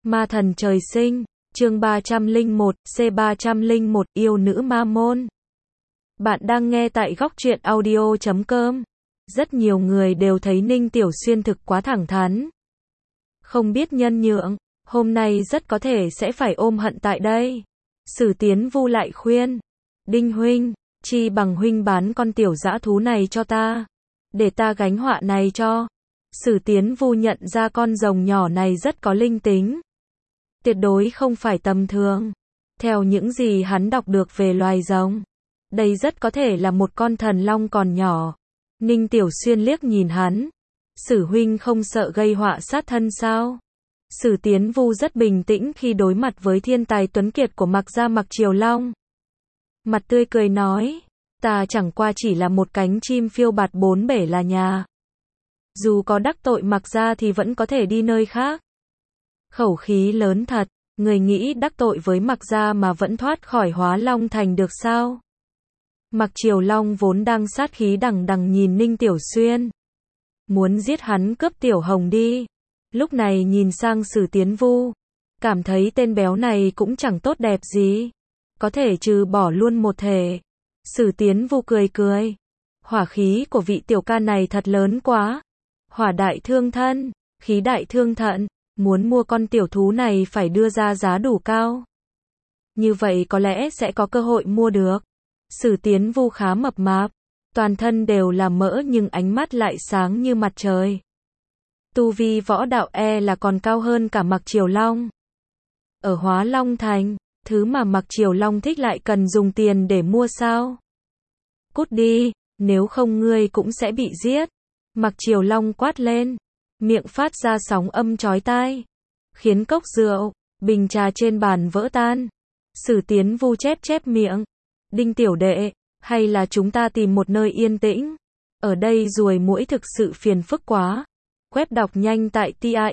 Ma thần trời sinh, chương 301, C301, yêu nữ ma môn. Bạn đang nghe tại góc truyện audio.com. Rất nhiều người đều thấy Ninh Tiểu Xuyên thực quá thẳng thắn. Không biết nhân nhượng, hôm nay rất có thể sẽ phải ôm hận tại đây. Sử Tiến Vu lại khuyên, Đinh huynh, chi bằng huynh bán con tiểu dã thú này cho ta, để ta gánh họa này cho. Sử Tiến Vu nhận ra con rồng nhỏ này rất có linh tính. Tuyệt đối không phải tầm thường. Theo những gì hắn đọc được về loài rồng, đây rất có thể là một con thần long còn nhỏ. Ninh Tiểu Xuyên liếc nhìn hắn. Sử huynh không sợ gây họa sát thân sao? Sử Tiến Vu rất bình tĩnh khi đối mặt với thiên tài tuấn kiệt của Mạc gia Mạc Triều Long. Mặt tươi cười nói, ta chẳng qua chỉ là một cánh chim phiêu bạt bốn bể là nhà. Dù có đắc tội Mạc gia thì vẫn có thể đi nơi khác. Khẩu khí lớn thật, người nghĩ đắc tội với Mạc gia mà vẫn thoát khỏi Hóa Long Thành được sao? Mạc Triều Long vốn đang sát khí đằng đằng nhìn Ninh Tiểu Xuyên, muốn giết hắn cướp Tiểu Hồng đi. Lúc này nhìn sang Sử Tiến Vu, cảm thấy tên béo này cũng chẳng tốt đẹp gì, có thể trừ bỏ luôn một thể. Sử Tiến Vu cười cười, hỏa khí của vị tiểu ca này thật lớn quá. Hỏa đại thương thân, khí đại thương thận, muốn mua con tiểu thú này phải đưa ra giá đủ cao. Như vậy có lẽ sẽ có cơ hội mua được. Sử Tiến Vu khá mập mạp, toàn thân đều là mỡ nhưng ánh mắt lại sáng như mặt trời. Tu vi võ đạo là còn cao hơn cả Mạc Triều Long. Ở Hóa Long Thành, thứ mà Mạc Triều Long thích lại cần dùng tiền để mua sao? Cút đi, nếu không ngươi cũng sẽ bị giết. Mạc Triều Long quát lên, miệng phát ra sóng âm chói tai, khiến cốc rượu, bình trà trên bàn vỡ tan. Sử Tiến Vu chép chép miệng, Đinh tiểu đệ, hay là chúng ta tìm một nơi yên tĩnh? Ở đây ruồi muỗi thực sự phiền phức quá. Web đọc nhanh tại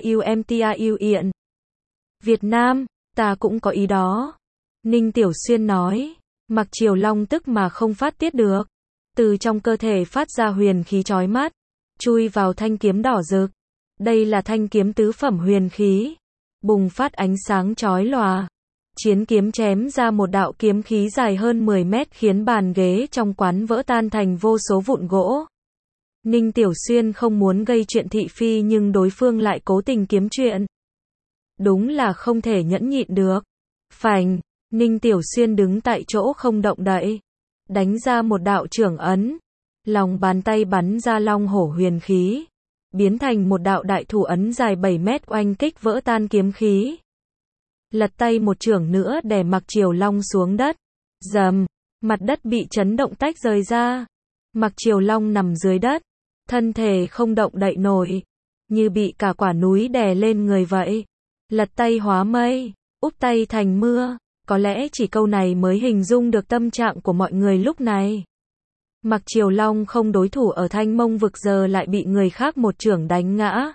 TAUM Việt Nam, ta cũng có ý đó. Ninh Tiểu Xuyên nói. Mạc Triều Long tức mà không phát tiết được. Từ trong cơ thể phát ra huyền khí chói mắt, chui vào thanh kiếm đỏ rực. Đây là thanh kiếm tứ phẩm huyền khí. Bùng phát ánh sáng chói lòa. Chiến kiếm chém ra một đạo kiếm khí dài hơn 10 mét khiến bàn ghế trong quán vỡ tan thành vô số vụn gỗ. Ninh Tiểu Xuyên không muốn gây chuyện thị phi nhưng đối phương lại cố tình kiếm chuyện. Đúng là không thể nhẫn nhịn được. Phành, Ninh Tiểu Xuyên đứng tại chỗ không động đậy. Đánh ra một đạo trưởng ấn. Lòng bàn tay bắn ra long hổ huyền khí. Biến thành một đạo đại thủ ấn dài 7 mét oanh kích vỡ tan kiếm khí. Lật tay một chưởng nữa đè Mạc Triều Long xuống đất. Rầm, mặt đất bị chấn động tách rời ra. Mạc Triều Long nằm dưới đất, thân thể không động đậy nổi, như bị cả quả núi đè lên người vậy. Lật tay hóa mây, úp tay thành mưa, có lẽ chỉ câu này mới hình dung được tâm trạng của mọi người lúc này. Mạc Triều Long không đối thủ ở Thanh Mông vực giờ lại bị người khác một chưởng đánh ngã.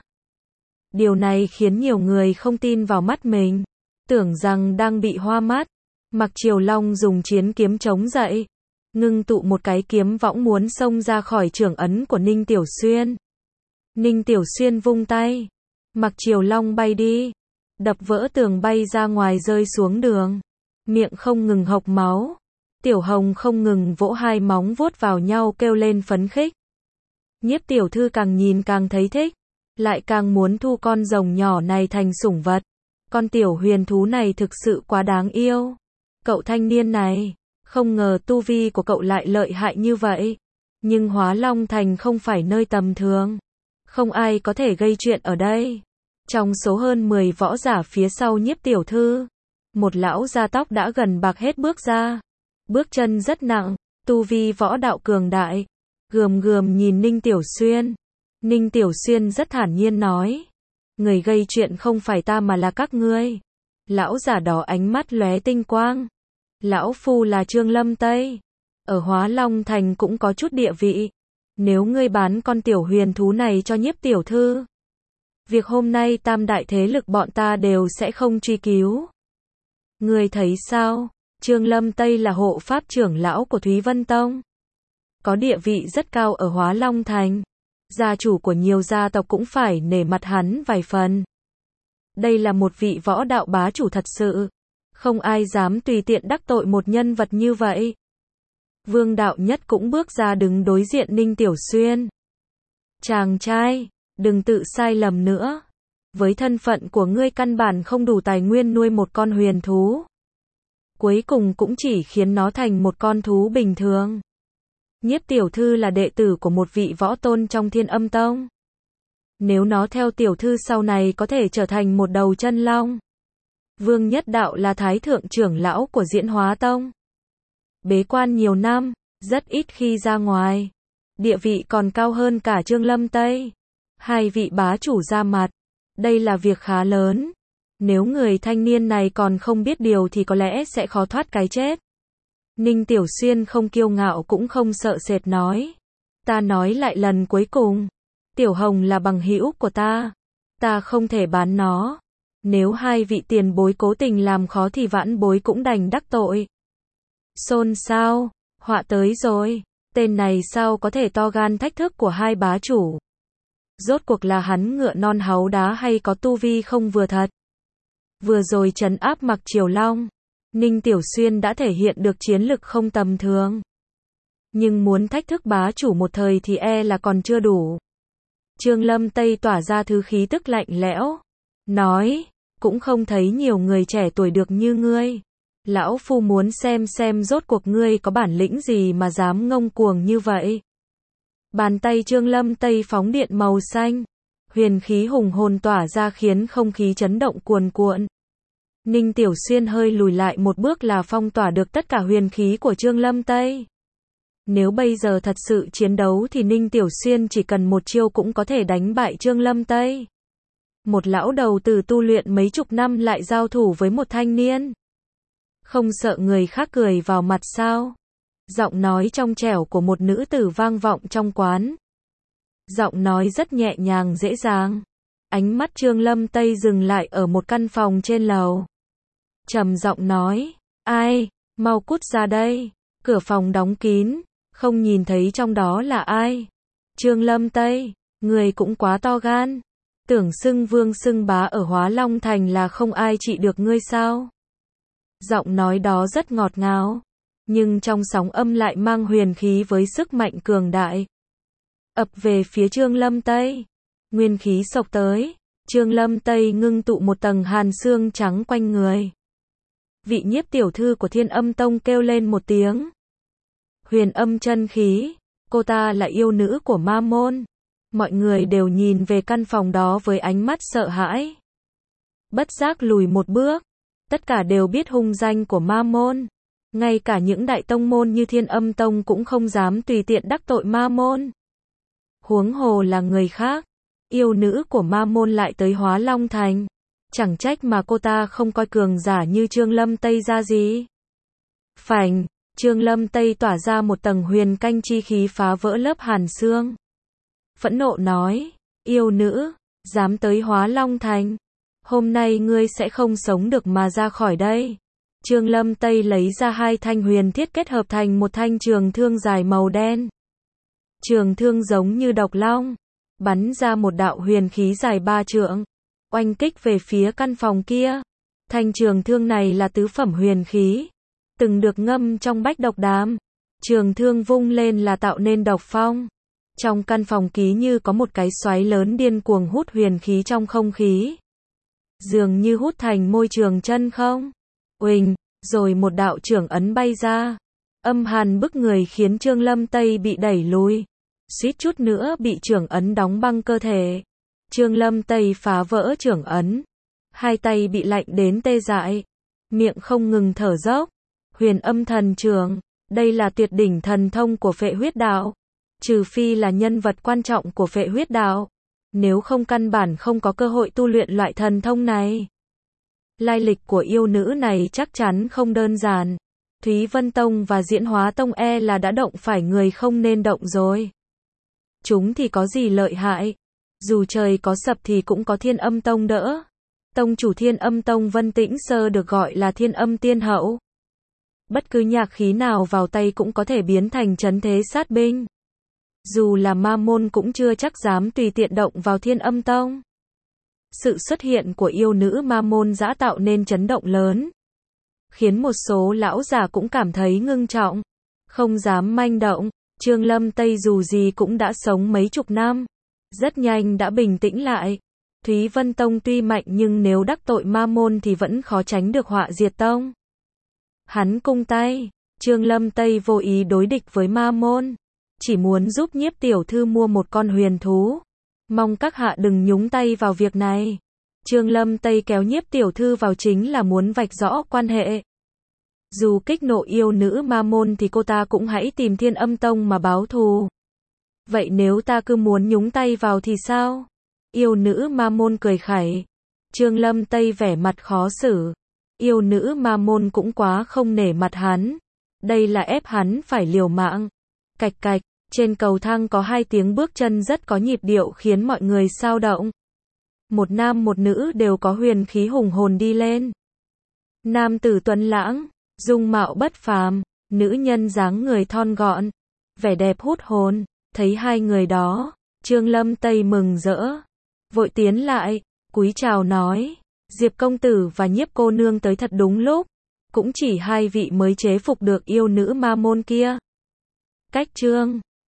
Điều này khiến nhiều người không tin vào mắt mình, tưởng rằng đang bị hoa mắt. Mạc Triều Long dùng chiến kiếm chống dậy, ngưng tụ một cái kiếm võng muốn xông ra khỏi chưởng ấn của Ninh Tiểu Xuyên. Ninh Tiểu Xuyên vung tay, Mạc Triều Long bay đi, đập vỡ tường bay ra ngoài rơi xuống đường, miệng không ngừng hộc máu. Tiểu Hồng không ngừng vỗ hai móng vuốt vào nhau kêu lên phấn khích. Nhiếp tiểu thư càng nhìn càng thấy thích, lại càng muốn thu con rồng nhỏ này thành sủng vật. Con tiểu huyền thú này thực sự quá đáng yêu. Cậu thanh niên này, không ngờ tu vi của cậu lại lợi hại như vậy. Nhưng Hóa Long Thành không phải nơi tầm thường. Không ai có thể gây chuyện ở đây. Trong số hơn 10 võ giả phía sau nhiếp tiểu thư, một lão da tóc đã gần bạc hết bước ra. Bước chân rất nặng, tu vi võ đạo cường đại. Gườm gườm nhìn Ninh Tiểu Xuyên. Ninh Tiểu Xuyên rất thản nhiên nói, người gây chuyện không phải ta mà là các ngươi. Lão giả đó ánh mắt lóe tinh quang. Lão phu là Trương Lâm Tây, ở Hóa Long Thành cũng có chút địa vị. Nếu ngươi bán con tiểu huyền thú này cho nhiếp tiểu thư, việc hôm nay tam đại thế lực bọn ta đều sẽ không truy cứu. Ngươi thấy sao? Trương Lâm Tây là hộ pháp trưởng lão của Thúy Vân Tông, có địa vị rất cao ở Hóa Long Thành. Gia chủ của nhiều gia tộc cũng phải nể mặt hắn vài phần. Đây là một vị võ đạo bá chủ thật sự. Không ai dám tùy tiện đắc tội một nhân vật như vậy. Vương Đạo Nhất cũng bước ra đứng đối diện Ninh Tiểu Xuyên. Chàng trai, đừng tự sai lầm nữa. Với thân phận của ngươi căn bản không đủ tài nguyên nuôi một con huyền thú. Cuối cùng cũng chỉ khiến nó thành một con thú bình thường. Nhiếp tiểu thư là đệ tử của một vị võ tôn trong Thiên Âm Tông. Nếu nó theo tiểu thư sau này có thể trở thành một đầu chân long. Vương Nhất Đạo là thái thượng trưởng lão của Diễn Hóa Tông. Bế quan nhiều năm, rất ít khi ra ngoài. Địa vị còn cao hơn cả Trương Lâm Tây. Hai vị bá chủ ra mặt. Đây là việc khá lớn. Nếu người thanh niên này còn không biết điều thì có lẽ sẽ khó thoát cái chết. Ninh Tiểu Xuyên không kiêu ngạo cũng không sợ sệt nói. Ta nói lại lần cuối cùng. Tiểu Hồng là bằng hữu của ta. Ta không thể bán nó. Nếu hai vị tiền bối cố tình làm khó thì vãn bối cũng đành đắc tội. Xôn xao, họa tới rồi. Tên này sao có thể to gan thách thức của hai bá chủ. Rốt cuộc là hắn ngựa non háu đá hay có tu vi không vừa thật. Vừa rồi trấn áp Mặc Triều Long, Ninh Tiểu Xuyên đã thể hiện được chiến lực không tầm thường. Nhưng muốn thách thức bá chủ một thời thì e là còn chưa đủ. Trương Lâm Tây tỏa ra thứ khí tức lạnh lẽo. Nói, cũng không thấy nhiều người trẻ tuổi được như ngươi. Lão phu muốn xem rốt cuộc ngươi có bản lĩnh gì mà dám ngông cuồng như vậy. Bàn tay Trương Lâm Tây phóng điện màu xanh. Huyền khí hùng hồn tỏa ra khiến không khí chấn động cuồn cuộn. Ninh Tiểu Xuyên hơi lùi lại một bước là phong tỏa được tất cả huyền khí của Trương Lâm Tây. Nếu bây giờ thật sự chiến đấu thì Ninh Tiểu Xuyên chỉ cần một chiêu cũng có thể đánh bại Trương Lâm Tây. Một lão đầu từ tu luyện mấy chục năm lại giao thủ với một thanh niên. Không sợ người khác cười vào mặt sao? Giọng nói trong trẻo của một nữ tử vang vọng trong quán. Giọng nói rất nhẹ nhàng dễ dàng. Ánh mắt Trương Lâm Tây dừng lại ở một căn phòng trên lầu. Trầm giọng nói, ai, mau cút ra đây. Cửa phòng đóng kín, không nhìn thấy trong đó là ai. Trương Lâm Tây, người cũng quá to gan. Tưởng xưng vương xưng bá ở Hóa Long Thành là không ai trị được ngươi sao? Giọng nói đó rất ngọt ngào, nhưng trong sóng âm lại mang huyền khí với sức mạnh cường đại. Ập về phía Trương Lâm Tây. Nguyên khí xộc tới. Trương Lâm Tây ngưng tụ một tầng hàn xương trắng quanh người. Vị nhiếp tiểu thư của Thiên Âm Tông kêu lên một tiếng. Huyền âm chân khí. Cô ta là yêu nữ của ma môn. Mọi người đều nhìn về căn phòng đó với ánh mắt sợ hãi. Bất giác lùi một bước. Tất cả đều biết hung danh của ma môn. Ngay cả những đại tông môn như Thiên Âm Tông cũng không dám tùy tiện đắc tội ma môn. Huống hồ là người khác. Yêu nữ của ma môn lại tới Hóa Long Thành. Chẳng trách mà cô ta không coi cường giả như Trương Lâm Tây ra gì. Phành, Trương Lâm Tây tỏa ra một tầng huyền canh chi khí phá vỡ lớp hàn xương. Phẫn nộ nói, yêu nữ, dám tới Hóa Long Thành. Hôm nay ngươi sẽ không sống được mà ra khỏi đây. Trương Lâm Tây lấy ra hai thanh huyền thiết kết hợp thành một thanh trường thương dài màu đen. Trường thương giống như độc long, bắn ra một đạo huyền khí dài 3 trượng, oanh kích về phía căn phòng kia. Thanh trường thương này là tứ phẩm huyền khí, từng được ngâm trong bách độc đàm. Trường thương vung lên là tạo nên độc phong. Trong căn phòng ký như có một cái xoáy lớn điên cuồng hút huyền khí trong không khí. Dường như hút thành môi trường chân không. Uỳnh, rồi một đạo trưởng ấn bay ra. Âm hàn bức người khiến Trương Lâm Tây bị đẩy lùi. Suýt chút nữa bị trưởng ấn đóng băng cơ thể. Trương Lâm Tây phá vỡ trưởng ấn. Hai tay bị lạnh đến tê dại. Miệng không ngừng thở dốc. Huyền âm thần trường. Đây là tuyệt đỉnh thần thông của Phệ Huyết Đạo. Trừ phi là nhân vật quan trọng của Phệ Huyết Đạo. Nếu không căn bản không có cơ hội tu luyện loại thần thông này. Lai lịch của yêu nữ này chắc chắn không đơn giản. Thúy Vân Tông và Diễn Hóa Tông e là đã động phải người không nên động rồi. Chúng thì có gì lợi hại. Dù trời có sập thì cũng có Thiên Âm Tông đỡ. Tông chủ Thiên Âm Tông Vân Tĩnh Sơ được gọi là Thiên Âm Tiên Hậu. Bất cứ nhạc khí nào vào tay cũng có thể biến thành trấn thế sát binh. Dù là ma môn cũng chưa chắc dám tùy tiện động vào Thiên Âm Tông. Sự xuất hiện của yêu nữ ma môn dã tạo nên chấn động lớn, khiến một số lão già cũng cảm thấy ngưng trọng, không dám manh động. Trương Lâm Tây dù gì cũng đã sống mấy chục năm, rất nhanh đã bình tĩnh lại. Thúy Vân Tông tuy mạnh nhưng nếu đắc tội ma môn thì vẫn khó tránh được họa diệt tông. Hắn cung tay, Trương Lâm Tây vô ý đối địch với ma môn, chỉ muốn giúp Nhiếp tiểu thư mua một con huyền thú. Mong các hạ đừng nhúng tay vào việc này. Trương Lâm Tây kéo Nhiếp tiểu thư vào chính là muốn vạch rõ quan hệ. Dù kích nộ yêu nữ ma môn thì cô ta cũng hãy tìm Thiên Âm Tông mà báo thù. Vậy nếu ta cứ muốn nhúng tay vào thì sao? Yêu nữ ma môn cười khẩy. Trương Lâm Tây vẻ mặt khó xử. Yêu nữ ma môn cũng quá không nể mặt hắn. Đây là ép hắn phải liều mạng. Cạch cạch, trên cầu thang có hai tiếng bước chân rất có nhịp điệu khiến mọi người xao động. Một nam một nữ đều có huyền khí hùng hồn đi lên. Nam tử tuấn lãng, dung mạo bất phàm, nữ nhân dáng người thon gọn, vẻ đẹp hút hồn. Thấy hai người đó, Trương Lâm Tây mừng rỡ, vội tiến lại, cúi chào nói, Diệp công tử và Nhiếp cô nương tới thật đúng lúc, cũng chỉ hai vị mới chế phục được yêu nữ ma môn kia. Cách Trương